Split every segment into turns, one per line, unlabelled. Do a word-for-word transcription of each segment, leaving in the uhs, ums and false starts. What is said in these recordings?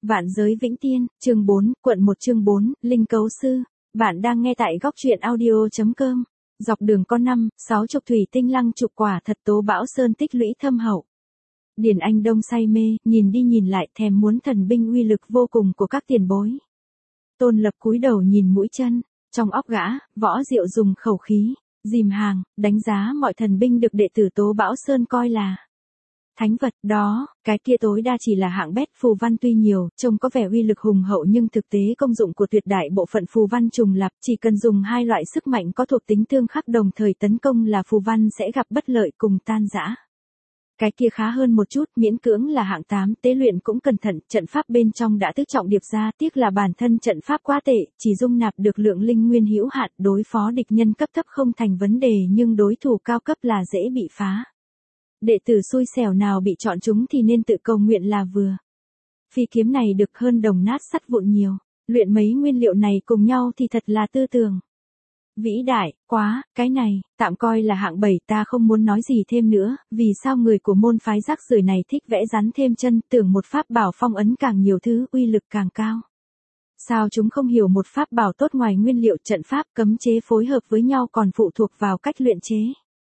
Vạn giới vĩnh tiên, chương bốn, quận một chương bốn, Linh Cấu Sư. Bạn đang nghe tại góc truyện audio.com. Dọc đường con năm, sáu chục thủy tinh lăng trục quả thật tố bão sơn tích lũy thâm hậu. Điền Anh Đông say mê, nhìn đi nhìn lại thèm muốn thần binh uy lực vô cùng của các tiền bối. Tôn Lập cúi đầu nhìn mũi chân, trong óc gã, Võ Diệu dùng khẩu khí, dìm hàng, đánh giá mọi thần binh được đệ tử tố bão sơn coi là thánh vật. Đó, cái kia tối đa chỉ là hạng bét phù văn, tuy nhiều, trông có vẻ uy lực hùng hậu nhưng thực tế công dụng của tuyệt đại bộ phận phù văn trùng lặp, chỉ cần dùng hai loại sức mạnh có thuộc tính tương khắc đồng thời tấn công là phù văn sẽ gặp bất lợi cùng tan rã. Cái kia khá hơn một chút, miễn cưỡng là hạng tám, tế luyện cũng cẩn thận, trận pháp bên trong đã tứ trọng điệp ra, tiếc là bản thân trận pháp quá tệ, chỉ dung nạp được lượng linh nguyên hữu hạn, đối phó địch nhân cấp thấp không thành vấn đề nhưng đối thủ cao cấp là dễ bị phá. Đệ tử xui xẻo nào bị chọn chúng thì nên tự cầu nguyện là vừa. Phi kiếm này được hơn đồng nát sắt vụn nhiều, luyện mấy nguyên liệu này cùng nhau thì thật là tư tưởng vĩ đại, quá, cái này, tạm coi là hạng bảy, ta không muốn nói gì thêm nữa, vì sao người của môn phái rác rưởi này thích vẽ rắn thêm chân, tưởng một pháp bảo phong ấn càng nhiều thứ, uy lực càng cao. Sao chúng không hiểu một pháp bảo tốt ngoài nguyên liệu trận pháp cấm chế phối hợp với nhau còn phụ thuộc vào cách luyện chế.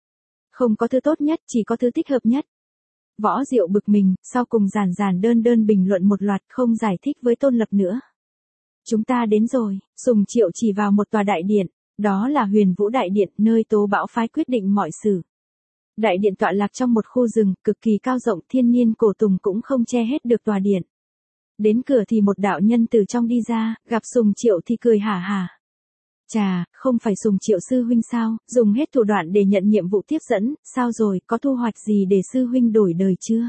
Không có thứ tốt nhất, chỉ có thứ thích hợp nhất. Võ Diệu bực mình, sau cùng giản giản đơn đơn bình luận một loạt, không giải thích với Tôn Lập nữa. Chúng ta đến rồi, Sùng Triệu chỉ vào một tòa đại điện, đó là Huyền Vũ Đại Điện, nơi tố bão phái quyết định mọi sự. Đại điện tọa lạc trong một khu rừng, cực kỳ cao rộng, thiên niên cổ tùng cũng không che hết được tòa điện. Đến cửa thì một đạo nhân từ trong đi ra, gặp Sùng Triệu thì cười hả hả. Chà, không phải Sùng Triệu sư huynh sao, dùng hết thủ đoạn để nhận nhiệm vụ tiếp dẫn, sao rồi, có thu hoạch gì để sư huynh đổi đời chưa?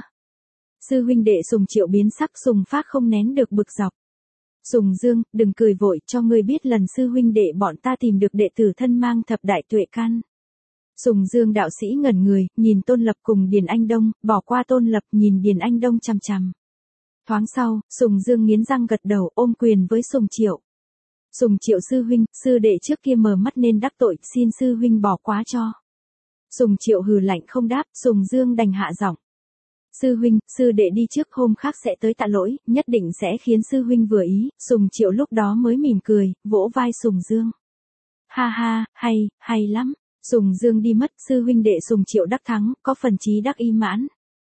Sư huynh đệ Sùng Triệu biến sắc, Sùng Phác không nén được bực dọc. Sùng Dương, đừng cười vội, cho ngươi biết lần sư huynh đệ bọn ta tìm được đệ tử thân mang thập đại tuệ căn. Sùng Dương đạo sĩ ngẩn người, nhìn Tôn Lập cùng Điền Anh Đông, bỏ qua Tôn Lập nhìn Điền Anh Đông chằm chằm. Thoáng sau, Sùng Dương nghiến răng gật đầu ôm quyền với Sùng Triệu. Sùng Triệu sư huynh, sư đệ trước kia mờ mắt nên đắc tội, xin sư huynh bỏ quá cho. Sùng Triệu hừ lạnh không đáp, Sùng Dương đành hạ giọng. Sư huynh, sư đệ đi trước, hôm khác sẽ tới tạ lỗi, nhất định sẽ khiến sư huynh vừa ý. Sùng Triệu lúc đó mới mỉm cười, vỗ vai Sùng Dương. Ha ha, hay, hay lắm. Sùng Dương đi mất, sư huynh đệ Sùng Triệu đắc thắng, có phần chí đắc y mãn.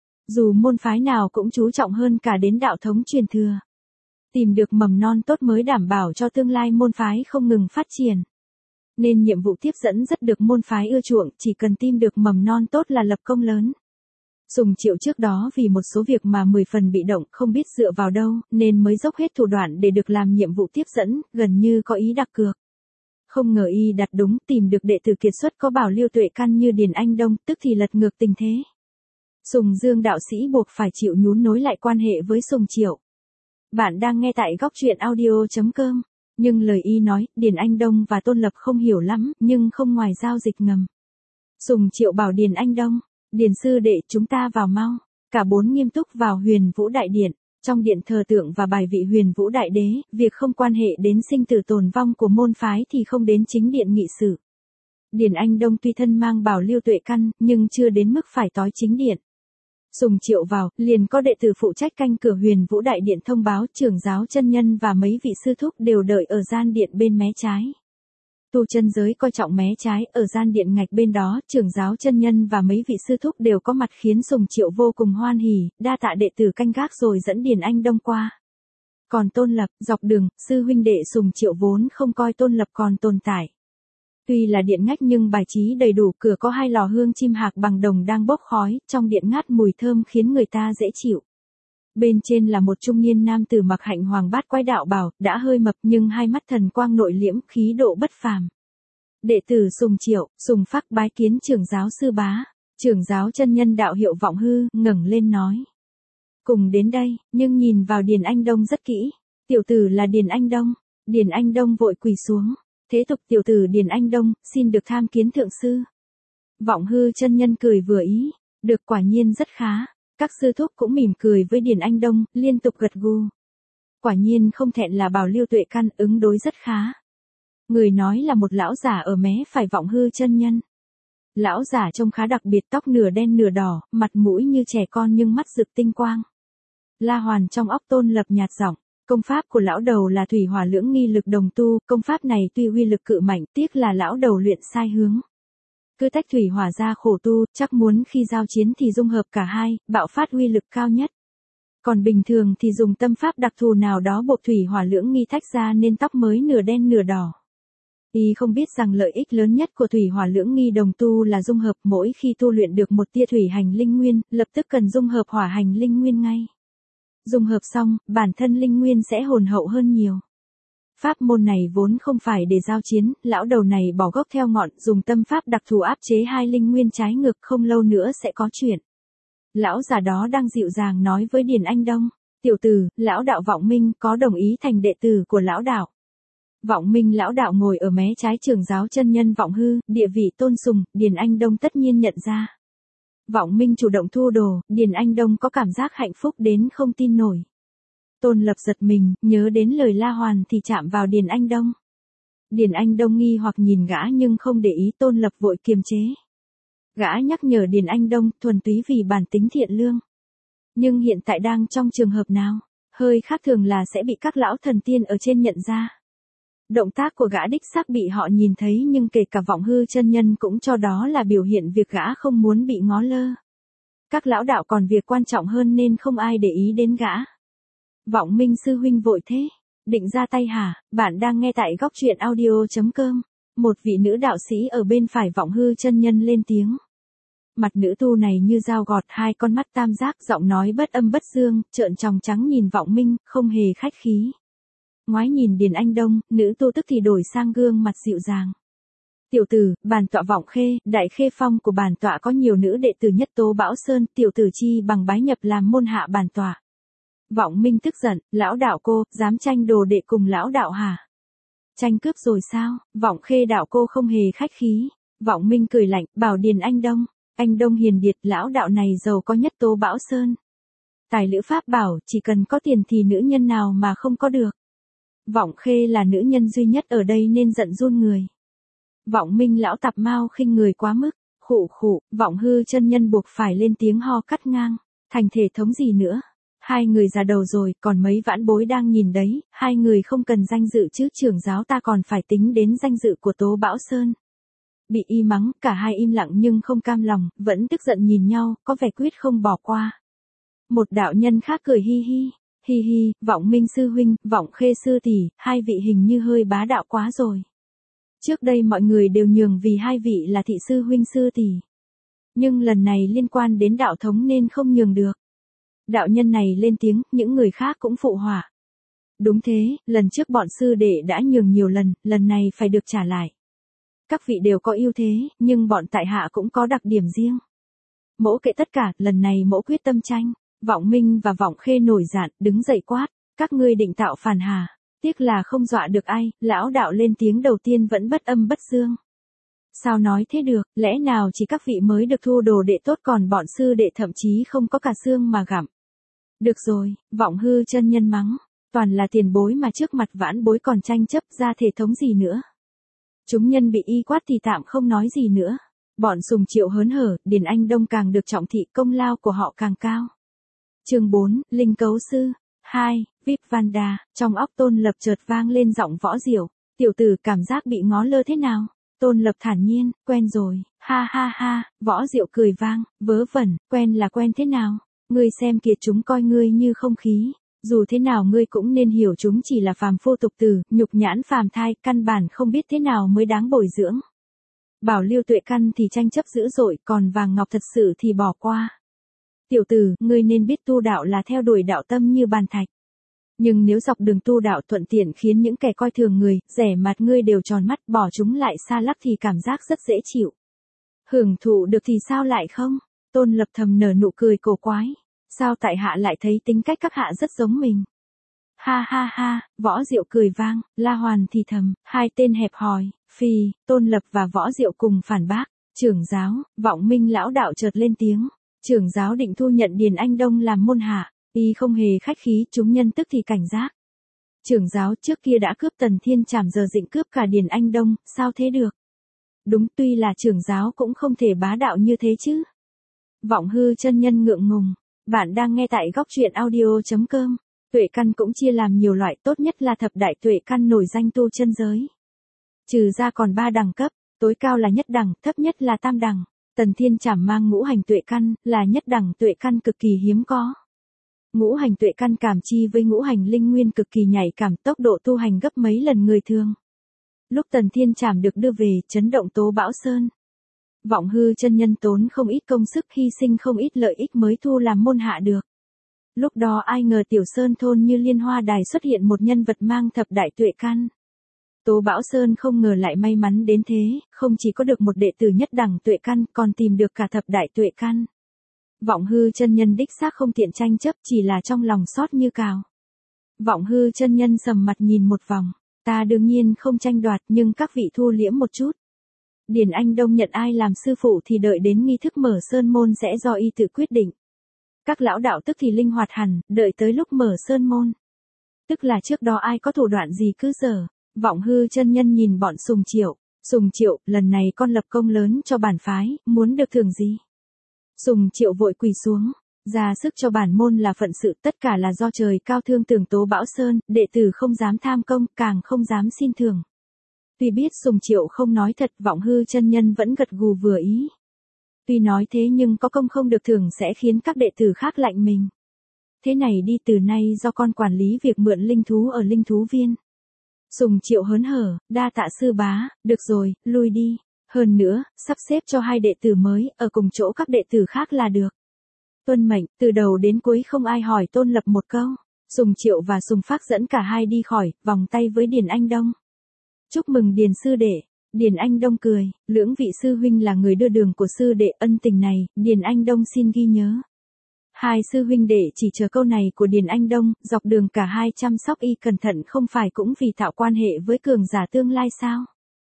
Dù môn phái nào cũng chú trọng hơn cả đến đạo thống truyền thừa. Tìm được mầm non tốt mới đảm bảo cho tương lai môn phái không ngừng phát triển. Nên nhiệm vụ tiếp dẫn rất được môn phái ưa chuộng, chỉ cần tìm được mầm non tốt là lập công lớn. Sùng Triệu trước đó vì một số việc mà mười phần bị động, không biết dựa vào đâu, nên mới dốc hết thủ đoạn để được làm nhiệm vụ tiếp dẫn, gần như có ý đặt cược. Không ngờ y đặt đúng, tìm được đệ tử kiệt xuất có bảo liêu tuệ căn như Điền Anh Đông, tức thì lật ngược tình thế. Sùng Dương đạo sĩ buộc phải chịu nhún nối lại quan hệ với Sùng Triệu. Bạn đang nghe tại góc truyện audio.com. Nhưng lời y nói, Điền Anh Đông và Tôn Lập không hiểu lắm, nhưng không ngoài giao dịch ngầm. Sùng Triệu bảo Điền Anh Đông, Điền sư đệ chúng ta vào mau. Cả bốn nghiêm túc vào Huyền Vũ Đại Điện. Trong điện thờ tượng và bài vị Huyền Vũ Đại Đế, việc không quan hệ đến sinh tử tồn vong của môn phái thì không đến chính điện nghị sự. Điền Anh Đông tuy thân mang bảo liêu tuệ căn, nhưng chưa đến mức phải tối chính điện. Sùng Triệu vào, liền có đệ tử phụ trách canh cửa Huyền Vũ Đại Điện thông báo trưởng giáo chân nhân và mấy vị sư thúc đều đợi ở gian điện bên mé trái. Tu chân giới coi trọng mé trái, ở gian điện ngạch bên đó, trưởng giáo chân nhân và mấy vị sư thúc đều có mặt khiến Sùng Triệu vô cùng hoan hỉ, đa tạ đệ tử canh gác rồi dẫn Điền Anh Đông qua. Còn Tôn Lập, dọc đường, sư huynh đệ Sùng Triệu vốn không coi Tôn Lập còn tồn tại. Tuy là điện ngách nhưng bài trí đầy đủ, cửa có hai lò hương chim hạc bằng đồng đang bốc khói, trong điện ngát mùi thơm khiến người ta dễ chịu. Bên trên là một trung niên nam tử mặc hạnh hoàng bát quái đạo bào, đã hơi mập nhưng hai mắt thần quang nội liễm, khí độ bất phàm. Đệ tử Sùng Triệu, Sùng Phác bái kiến trưởng giáo sư bá. Trưởng giáo chân nhân đạo hiệu Vọng Hư, ngẩng lên nói. Cùng đến đây, nhưng nhìn vào Điền Anh Đông rất kỹ. Tiểu tử là Điền Anh Đông. Điền Anh Đông vội quỳ xuống. Thế tục tiểu tử Điền Anh Đông, xin được tham kiến thượng sư. Vọng Hư chân nhân cười vừa ý. Được, quả nhiên rất khá. Các sư thúc cũng mỉm cười với Điền Anh Đông, liên tục gật gù. Quả nhiên không thẹn là bảo liêu tuệ căn, ứng đối rất khá. Người nói là một lão giả ở mé phải Vọng Hư chân nhân. Lão giả trông khá đặc biệt, tóc nửa đen nửa đỏ, mặt mũi như trẻ con nhưng mắt rực tinh quang. La Hoàn trong óc Tôn Lập nhạt giọng, Công pháp của lão đầu là thủy hỏa lưỡng nghi lực đồng tu, công pháp này tuy uy lực cự mạnh, tiếc là lão đầu luyện sai hướng. Cứ tách thủy hỏa ra khổ tu, chắc muốn khi giao chiến thì dung hợp cả hai, bạo phát uy lực cao nhất. Còn bình thường thì dùng tâm pháp đặc thù nào đó buộc thủy hỏa lưỡng nghi tách ra nên tóc mới nửa đen nửa đỏ. Y không biết rằng lợi ích lớn nhất của thủy hỏa lưỡng nghi đồng tu là dung hợp, mỗi khi tu luyện được một tia thủy hành linh nguyên, lập tức cần dung hợp hỏa hành linh nguyên ngay. Dung hợp xong, bản thân linh nguyên sẽ hồn hậu hơn nhiều. Pháp môn này vốn không phải để giao chiến, lão đầu này bỏ gốc theo ngọn, dùng tâm pháp đặc thù áp chế hai linh nguyên trái ngược, không lâu nữa sẽ có chuyện. Lão già đó đang dịu dàng nói với Điền Anh Đông, tiểu tử, lão đạo Vọng Minh có đồng ý thành đệ tử của lão đạo. Vọng Minh lão đạo ngồi ở mé trái trưởng giáo chân nhân Vọng Hư, địa vị tôn sùng, Điền Anh Đông tất nhiên nhận ra. Vọng Minh chủ động thu đồ, Điền Anh Đông có cảm giác hạnh phúc đến không tin nổi. Tôn Lập giật mình, nhớ đến lời La Hoàn thì chạm vào Điền Anh Đông. Điền Anh Đông nghi hoặc nhìn gã nhưng không để ý, Tôn Lập vội kiềm chế. Gã nhắc nhở Điền Anh Đông thuần túy vì bản tính thiện lương. Nhưng hiện tại đang trong trường hợp nào, hơi khác thường là sẽ bị các lão thần tiên ở trên nhận ra. Động tác của gã đích xác bị họ nhìn thấy nhưng kể cả Vọng Hư chân nhân cũng cho đó là biểu hiện việc gã không muốn bị ngó lơ. Các lão đạo còn việc quan trọng hơn nên không ai để ý đến gã. Vọng Minh sư huynh vội thế, định ra tay hả? Bạn đang nghe tại góc truyện audio chấm com. Một vị nữ đạo sĩ ở bên phải Vọng Hư chân nhân lên tiếng. Mặt nữ tu này như dao gọt, hai con mắt tam giác, giọng nói bất âm bất dương, trợn tròng trắng nhìn Vọng Minh, không hề khách khí. Ngoái nhìn Điền Anh Đông, nữ tu tức thì đổi sang gương mặt dịu dàng. Tiểu tử, bản tọa Vọng Khê, đại khê phong của bản tọa có nhiều nữ đệ tử nhất tố Bão Sơn, tiểu tử chi bằng bái nhập làm môn hạ bản tọa. Vọng Minh tức giận, lão đạo cô, dám tranh đồ đệ cùng lão đạo hả? Tranh cướp rồi sao? Vọng Khê đạo cô không hề khách khí. Vọng Minh cười lạnh, bảo Điền Anh Đông, anh Đông hiền điệt, lão đạo này giàu có nhất tố Bão Sơn. Tài lữ pháp bảo, chỉ cần có tiền thì nữ nhân nào mà không có được. Vọng Khê là nữ nhân duy nhất ở đây nên giận run người. Vọng Minh lão tạp mau khinh người quá mức, khụ khụ, Vọng Hư chân nhân buộc phải lên tiếng ho cắt ngang, thành thể thống gì nữa. Hai người già đầu rồi, còn mấy vãn bối đang nhìn đấy, hai người không cần danh dự chứ, trưởng giáo ta còn phải tính đến danh dự của Tố Bão Sơn. Bị y mắng, cả hai im lặng nhưng không cam lòng, vẫn tức giận nhìn nhau, có vẻ quyết không bỏ qua. Một đạo nhân khác cười hi hi, hi hi, Vọng Minh sư huynh, Vọng Khê sư tỷ, hai vị hình như hơi bá đạo quá rồi. Trước đây mọi người đều nhường vì hai vị là thị sư huynh sư tỷ. Nhưng lần này liên quan đến đạo thống nên không nhường được. Đạo nhân này lên tiếng, những người khác cũng phụ họa. Đúng thế, lần trước bọn sư đệ đã nhường nhiều lần, lần này phải được trả lại. Các vị đều có ưu thế, nhưng bọn tại hạ cũng có đặc điểm riêng. Mỗ kệ tất cả, lần này mỗ quyết tâm tranh. Vọng Minh và Vọng Khê nổi giận, đứng dậy quát, các ngươi định tạo phản hà. Tiếc là không dọa được ai, lão đạo lên tiếng đầu tiên vẫn bất âm bất dương. Sao nói thế được, lẽ nào chỉ các vị mới được thu đồ đệ tốt còn bọn sư đệ thậm chí không có cả xương mà gặm. Được rồi, Vọng Hư chân nhân mắng, toàn là tiền bối mà trước mặt vãn bối còn tranh chấp ra thể thống gì nữa. Chúng nhân bị y quát thì tạm không nói gì nữa. Bọn Sùng Triệu hớn hở, Điền Anh Đông càng được trọng thị, công lao của họ càng cao. Chương bốn, Linh Cấu Sư. hai. Vip Vanda, trong óc Tôn Lập chợt vang lên giọng Võ Diệu, tiểu tử cảm giác bị ngó lơ thế nào? Tôn Lập thản nhiên, quen rồi, ha ha ha, Võ Diệu cười vang, vớ vẩn, quen là quen thế nào? Ngươi xem kìa, chúng coi ngươi như không khí, dù thế nào ngươi cũng nên hiểu chúng chỉ là phàm phu tục tử, nhục nhãn phàm thai, căn bản không biết thế nào mới đáng bồi dưỡng. Bảo Lưu Tuệ Căn thì tranh chấp dữ dội, còn Vàng Ngọc thật sự thì bỏ qua. Tiểu tử, ngươi nên biết tu đạo là theo đuổi đạo tâm như bàn thạch. Nhưng nếu dọc đường tu đạo thuận tiện khiến những kẻ coi thường người, rẻ mặt ngươi đều tròn mắt, bỏ chúng lại xa lắc thì cảm giác rất dễ chịu. Hưởng thụ được thì sao lại không? Tôn Lập thầm nở nụ cười cổ quái. Sao tại hạ lại thấy tính cách các hạ rất giống mình? Ha ha ha, Võ Diệu cười vang, La Hoàn thì thầm, hai tên hẹp hòi, phi, Tôn Lập và Võ Diệu cùng phản bác. Trưởng giáo, Vọng Minh lão đạo chợt lên tiếng. Trưởng giáo định thu nhận Điền Anh Đông làm môn hạ, y không hề khách khí, chúng nhân tức thì cảnh giác. Trưởng giáo trước kia đã cướp Tần Thiên Trảm, giờ định cướp cả Điền Anh Đông, sao thế được? Đúng, tuy là trưởng giáo cũng không thể bá đạo như thế chứ. Vọng Hư chân nhân ngượng ngùng, bạn đang nghe tại góc truyện audio chấm com. Tuệ căn cũng chia làm nhiều loại, tốt nhất là thập đại tuệ căn nổi danh tu chân giới. Trừ ra còn ba đẳng cấp, tối cao là nhất đẳng, thấp nhất là tam đẳng. Tần Thiên Trảm mang ngũ hành tuệ căn, là nhất đẳng tuệ căn cực kỳ hiếm có. Ngũ hành tuệ căn cảm chi với ngũ hành linh nguyên cực kỳ nhạy cảm, tốc độ tu hành gấp mấy lần người thường. Lúc Tần Thiên Trảm được đưa về, chấn động Tố Bão Sơn. Vọng Hư chân nhân tốn không ít công sức, hy sinh không ít lợi ích mới thu làm môn hạ được. Lúc đó ai ngờ Tiểu Sơn thôn như Liên Hoa Đài xuất hiện một nhân vật mang thập đại tuệ căn. Tố Bão Sơn không ngờ lại may mắn đến thế, không chỉ có được một đệ tử nhất đẳng tuệ căn, còn tìm được cả thập đại tuệ căn. Vọng Hư chân nhân đích xác không tiện tranh chấp, chỉ là trong lòng xót như cào. Vọng Hư chân nhân sầm mặt nhìn một vòng, ta đương nhiên không tranh đoạt, nhưng các vị thu liễm một chút. Điền Anh Đông nhận ai làm sư phụ thì đợi đến nghi thức mở sơn môn sẽ do y tự quyết định. Các lão đạo tức thì linh hoạt hẳn, đợi tới lúc mở sơn môn. Tức là trước đó ai có thủ đoạn gì cứ dở. Vọng Hư chân nhân nhìn bọn Sùng Triệu, Sùng Triệu, lần này con lập công lớn cho bản phái, muốn được thưởng gì? Sùng Triệu vội quỳ xuống, ra sức cho bản môn là phận sự, tất cả là do trời cao thương tưởng Tố Bão Sơn, đệ tử không dám tham công, càng không dám xin thưởng. Tuy biết Sùng Triệu không nói thật, Vọng Hư chân nhân vẫn gật gù vừa ý. Tuy nói thế nhưng có công không được thưởng sẽ khiến các đệ tử khác lạnh mình. Thế này đi, từ nay do con quản lý việc mượn linh thú ở linh thú viên. Sùng Triệu hớn hở, đa tạ sư bá, được rồi, lui đi. Hơn nữa, sắp xếp cho hai đệ tử mới, ở cùng chỗ các đệ tử khác là được. Tuân mệnh, từ đầu đến cuối không ai hỏi Tôn Lập một câu. Sùng Triệu và Sùng Phác dẫn cả hai đi khỏi, vòng tay với Điền Anh Đông. Chúc mừng Điền sư đệ. Điền Anh Đông cười, lưỡng vị sư huynh là người đưa đường của sư đệ, ân tình này, Điền Anh Đông xin ghi nhớ. Hai sư huynh đệ chỉ chờ câu này của Điền Anh Đông, dọc đường cả hai chăm sóc y cẩn thận, không phải cũng vì tạo quan hệ với cường giả tương lai sao?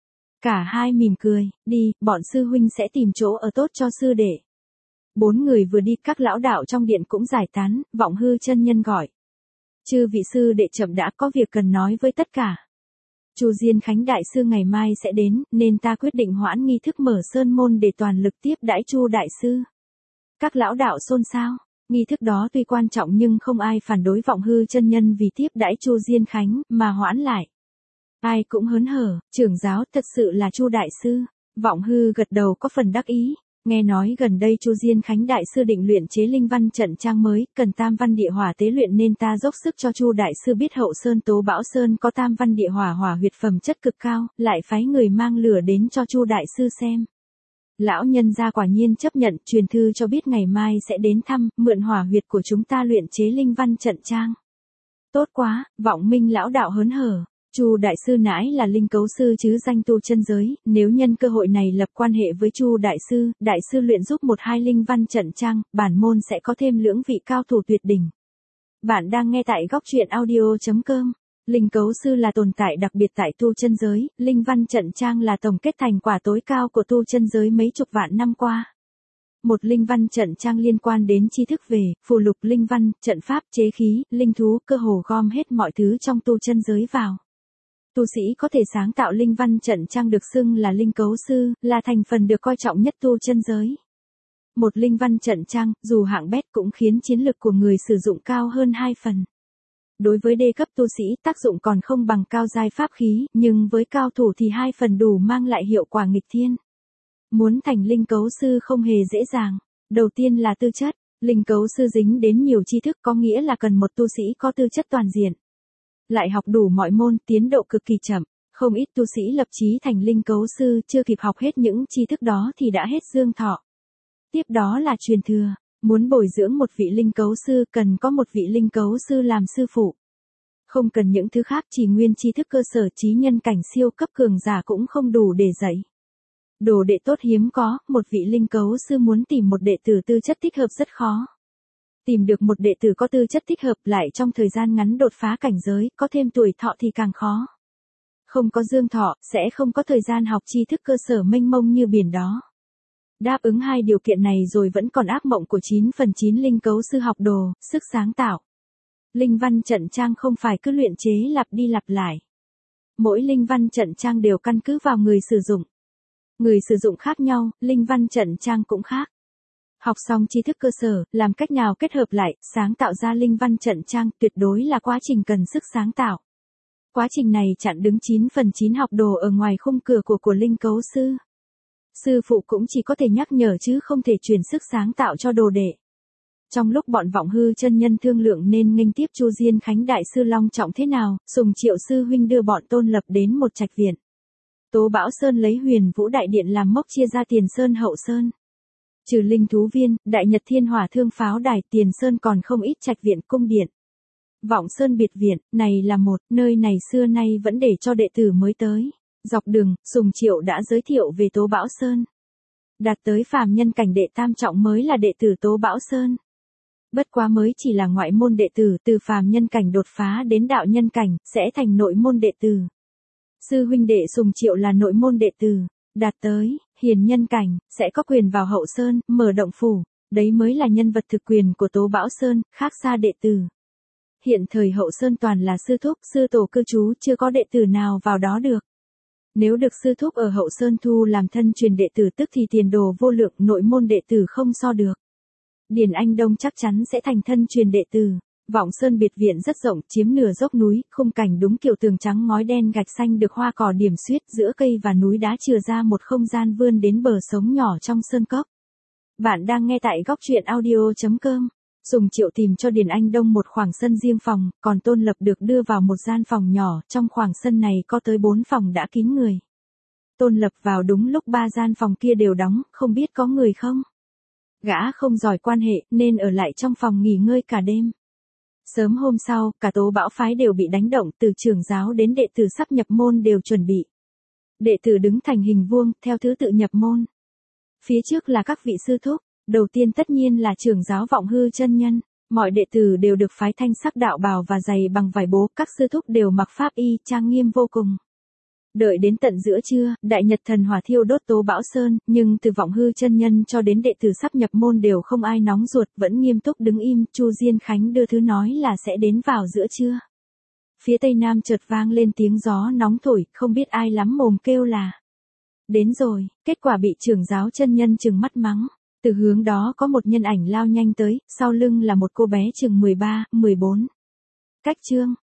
Cả hai mỉm cười, đi, bọn sư huynh sẽ tìm chỗ ở tốt cho sư đệ. Bốn người vừa đi, các lão đạo trong điện cũng giải tán, Vọng Hư chân nhân gọi. Chư vị sư đệ chậm đã, có việc cần nói với tất cả. Chu Diên Khánh đại sư ngày mai sẽ đến, nên ta quyết định hoãn nghi thức mở sơn môn để toàn lực tiếp đãi Chu đại sư. Các lão đạo xôn xao. Nghi thức đó tuy quan trọng nhưng không ai phản đối Vọng Hư chân nhân vì tiếp đãi Chu Diên Khánh mà hoãn lại. Ai cũng hớn hở, trưởng giáo thật sự là Chu đại sư. Vọng Hư gật đầu có phần đắc ý. Nghe nói gần đây Chu Diên Khánh đại sư định luyện chế linh văn trận trang mới, cần tam văn địa hỏa tế luyện nên ta dốc sức cho Chu đại sư biết Hậu Sơn Tố Bão Sơn có tam văn địa hỏa hỏa huyệt phẩm chất cực cao, lại phái người mang lửa đến cho Chu đại sư xem. Lão nhân gia quả nhiên chấp nhận, truyền thư cho biết ngày mai sẽ đến thăm, mượn hỏa huyệt của chúng ta luyện chế linh văn trận trang. Tốt quá, Vọng Minh lão đạo hớn hở. Chu đại sư nãi là linh cấu sư chứ danh tu chân giới, nếu nhân cơ hội này lập quan hệ với Chu đại sư, đại sư luyện giúp một hai linh văn trận trang, bản môn sẽ có thêm lưỡng vị cao thủ tuyệt đỉnh. Bạn đang nghe tại góc truyện audio chấm com. Linh cấu sư là tồn tại đặc biệt tại tu chân giới, linh văn trận trang là tổng kết thành quả tối cao của tu chân giới mấy chục vạn năm qua. Một linh văn trận trang liên quan đến tri thức về phù lục linh văn, trận pháp, chế khí, linh thú, cơ hồ gom hết mọi thứ trong tu chân giới vào. Tu sĩ có thể sáng tạo linh văn trận trang được xưng là linh cấu sư, là thành phần được coi trọng nhất tu chân giới. Một linh văn trận trang, dù hạng bét cũng khiến chiến lực của người sử dụng cao hơn hai phần. Đối với đê cấp tu sĩ tác dụng còn không bằng cao giai pháp khí, nhưng với cao thủ thì hai phần đủ mang lại hiệu quả nghịch thiên. Muốn thành linh cấu sư không hề dễ dàng. Đầu tiên là tư chất, linh cấu sư dính đến nhiều tri thức có nghĩa là cần một tu sĩ có tư chất toàn diện. Lại học đủ mọi môn, tiến độ cực kỳ chậm, không ít tu sĩ lập chí thành linh cấu sư chưa kịp học hết những tri thức đó thì đã hết dương thọ. Tiếp đó là truyền thừa. Muốn bồi dưỡng một vị linh cấu sư cần có một vị linh cấu sư làm sư phụ. Không cần những thứ khác, chỉ nguyên tri thức cơ sở trí nhân cảnh siêu cấp cường giả cũng không đủ để dạy. Đồ đệ tốt hiếm có, một vị linh cấu sư muốn tìm một đệ tử tư chất thích hợp rất khó. Tìm được một đệ tử có tư chất thích hợp lại trong thời gian ngắn đột phá cảnh giới, có thêm tuổi thọ thì càng khó. Không có dương thọ, sẽ không có thời gian học tri thức cơ sở mênh mông như biển đó. Đáp ứng hai điều kiện này rồi vẫn còn ác mộng của chín phần chín linh cấu sư học đồ, sức sáng tạo. Linh văn trận trang không phải cứ luyện chế lặp đi lặp lại. Mỗi linh văn trận trang đều căn cứ vào người sử dụng. Người sử dụng khác nhau, linh văn trận trang cũng khác. Học xong tri thức cơ sở, làm cách nào kết hợp lại, sáng tạo ra linh văn trận trang, tuyệt đối là quá trình cần sức sáng tạo. Quá trình này chặn đứng chín phần chín học đồ ở ngoài khung cửa của của linh cấu sư. Sư phụ cũng chỉ có thể nhắc nhở chứ không thể truyền sức sáng tạo cho đồ đệ. Trong lúc bọn Vọng Hư chân nhân thương lượng nên nghênh tiếp Chu Diên Khánh đại sư long trọng thế nào, Sùng Triệu sư huynh đưa bọn Tôn Lập đến một trạch viện. Tố Bão Sơn lấy Huyền Vũ đại điện làm mốc chia ra Tiền Sơn Hậu Sơn. Trừ linh thú viên, Đại Nhật Thiên Hỏa Thương Pháo Đài, Tiền Sơn còn không ít trạch viện cung điện. Vọng Sơn biệt viện, này là một, nơi này xưa nay vẫn để cho đệ tử mới tới. Dọc đường, Sùng Triệu đã giới thiệu về Tố Bão Sơn. Đạt tới phàm nhân cảnh đệ tam trọng mới là đệ tử Tố Bão Sơn. Bất quá mới chỉ là ngoại môn đệ tử, từ phàm nhân cảnh đột phá đến đạo nhân cảnh, sẽ thành nội môn đệ tử. Sư huynh đệ Sùng Triệu là nội môn đệ tử, đạt tới hiền nhân cảnh, sẽ có quyền vào Hậu Sơn, mở động phủ, đấy mới là nhân vật thực quyền của Tố Bão Sơn, khác xa đệ tử. Hiện thời Hậu Sơn toàn là sư thúc, sư tổ cư trú, chưa có đệ tử nào vào đó được. Nếu được sư thúc ở Hậu Sơn thu làm thân truyền đệ tử tức thì tiền đồ vô lượng, nội môn đệ tử không so được. Điền Anh Đông chắc chắn sẽ thành thân truyền đệ tử. Vọng Sơn biệt viện rất rộng, chiếm nửa dốc núi, khung cảnh đúng kiểu tường trắng ngói đen gạch xanh được hoa cỏ điểm xuyết, giữa cây và núi đá chừa ra một không gian vươn đến bờ sống nhỏ trong sơn cốc. Bạn đang nghe tại góc truyện audio chấm com. Sùng Triệu tìm cho Điền Anh Đông một khoảng sân riêng phòng, còn Tôn Lập được đưa vào một gian phòng nhỏ, trong khoảng sân này có tới bốn phòng đã kín người. Tôn Lập vào đúng lúc ba gian phòng kia đều đóng, không biết có người không. Gã không giỏi quan hệ, nên ở lại trong phòng nghỉ ngơi cả đêm. Sớm hôm sau, cả Tố Bão phái đều bị đánh động, từ trưởng giáo đến đệ tử sắp nhập môn đều chuẩn bị. Đệ tử đứng thành hình vuông, theo thứ tự nhập môn. Phía trước là các vị sư thúc, đầu tiên tất nhiên là trưởng giáo Vọng Hư chân nhân, mọi đệ tử đều được phái thanh sắc đạo bào và giày bằng vải bố, các sư thúc đều mặc pháp y, trang nghiêm vô cùng. Đợi đến tận giữa trưa, Đại Nhật Thần Hỏa thiêu đốt Tố Bão Sơn, nhưng từ Vọng Hư chân nhân cho đến đệ tử sắp nhập môn đều không ai nóng ruột, vẫn nghiêm túc đứng im. Chu Diên Khánh đưa thứ nói là sẽ đến vào giữa trưa. Phía tây nam chợt vang lên tiếng gió nóng thổi, không biết ai lắm mồm kêu là đến rồi, kết quả bị trưởng giáo chân nhân trừng mắt mắng. Từ hướng đó có một nhân ảnh lao nhanh tới, sau lưng là một cô bé chừng mười ba, mười bốn. Cách chương,